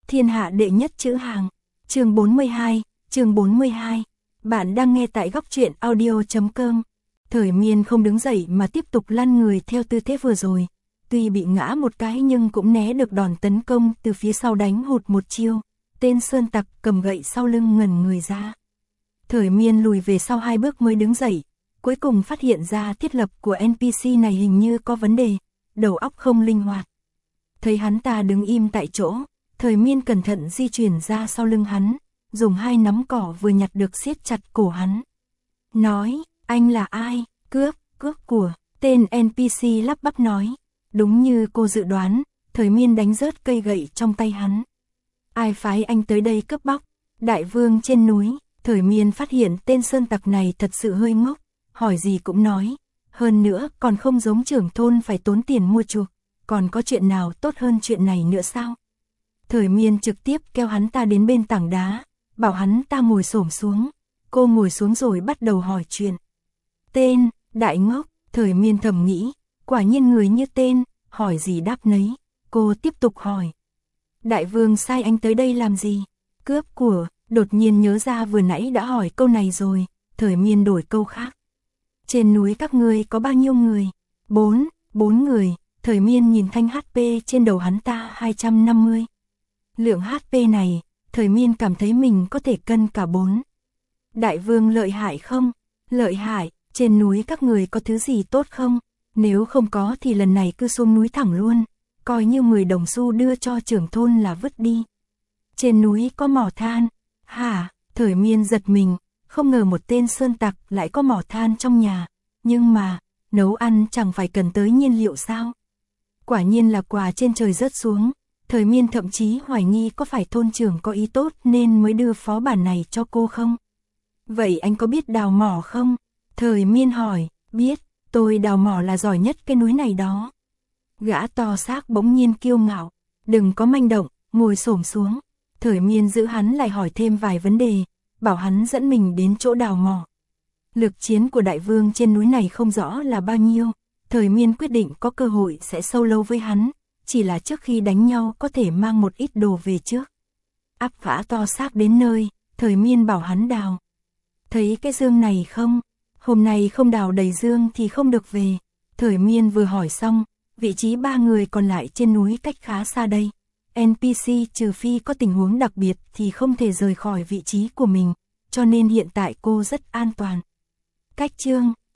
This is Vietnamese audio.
Thiên hạ đệ nhất chữ hàng. Chương 42. Bạn đang nghe tại góc truyện audio.com. Thời Miên không đứng dậy mà tiếp tục lăn người theo tư thế vừa rồi. Tuy bị ngã một cái nhưng cũng né được đòn tấn công từ phía sau đánh hụt một chiêu. Tên sơn tặc cầm gậy sau lưng ngẩn người ra. Thời Miên lùi về sau 2 bước mới đứng dậy. Cuối cùng phát hiện ra thiết lập của NPC này hình như có vấn đề, đầu óc không linh hoạt. Thấy hắn ta đứng im tại chỗ, Thời Miên cẩn thận di chuyển ra sau lưng hắn, dùng 2 nắm cỏ vừa nhặt được siết chặt cổ hắn. Nói, anh là ai? Cướp của, tên NPC lắp bắp nói. Đúng như cô dự đoán, Thời Miên đánh rớt cây gậy trong tay hắn. Ai phái anh tới đây cướp bóc? Đại vương trên núi. Thời Miên phát hiện tên sơn tặc này thật sự hơi ngốc, hỏi gì cũng nói. Hơn nữa còn không giống trưởng thôn phải tốn tiền mua chuộc, còn có chuyện nào tốt hơn chuyện này nữa sao? Thời Miên trực tiếp kéo hắn ta đến bên tảng đá, bảo hắn ta ngồi xổm xuống. Cô ngồi xuống rồi bắt đầu hỏi chuyện. Tên, đại ngốc, Thời Miên thầm nghĩ, quả nhiên người như tên, hỏi gì đáp nấy. Cô tiếp tục hỏi. Đại vương sai anh tới đây làm gì? Cướp của, đột nhiên nhớ ra vừa nãy đã hỏi câu này rồi, Thời Miên đổi câu khác. Trên núi các ngươi có bao nhiêu người? 4 người, Thời Miên nhìn thanh HP trên đầu hắn ta 250. Lượng HP này, Thời Miên cảm thấy mình có thể cân cả 4. Đại vương lợi hại không? Lợi hại, trên núi các người có thứ gì tốt không? Nếu không có thì lần này cứ xuống núi thẳng luôn, coi như 10 đồng xu đưa cho trưởng thôn là vứt đi. Trên núi có mỏ than. Hả? Thời Miên giật mình, không ngờ một tên sơn tặc lại có mỏ than trong nhà. Nhưng mà, nấu ăn chẳng phải cần tới nhiên liệu sao? Quả nhiên là quà trên trời rớt xuống. Thời Miên thậm chí hoài nghi có phải thôn trưởng có ý tốt nên mới đưa phó bản này cho cô không? Vậy anh có biết đào mỏ không? Thời Miên hỏi. Biết, tôi đào mỏ là giỏi nhất cái núi này đó. Gã to xác bỗng nhiên kiêu ngạo. Đừng có manh động, ngồi xổm xuống. Thời Miên giữ hắn lại hỏi thêm vài vấn đề, bảo hắn dẫn mình đến chỗ đào mỏ. Lực chiến của đại vương trên núi này không rõ là bao nhiêu. Thời Miên quyết định có cơ hội sẽ solo với hắn, chỉ là trước khi đánh nhau có thể mang một ít đồ về trước. Áp gã to xác đến nơi, Thời Miên bảo hắn đào. Thấy cái dương này không? Hôm nay không đào đầy dương thì không được về. Thời Miên vừa hỏi xong, vị trí 3 người còn lại trên núi cách khá xa đây. NPC trừ phi có tình huống đặc biệt thì không thể rời khỏi vị trí của mình, cho nên hiện tại cô rất an toàn. Cách chương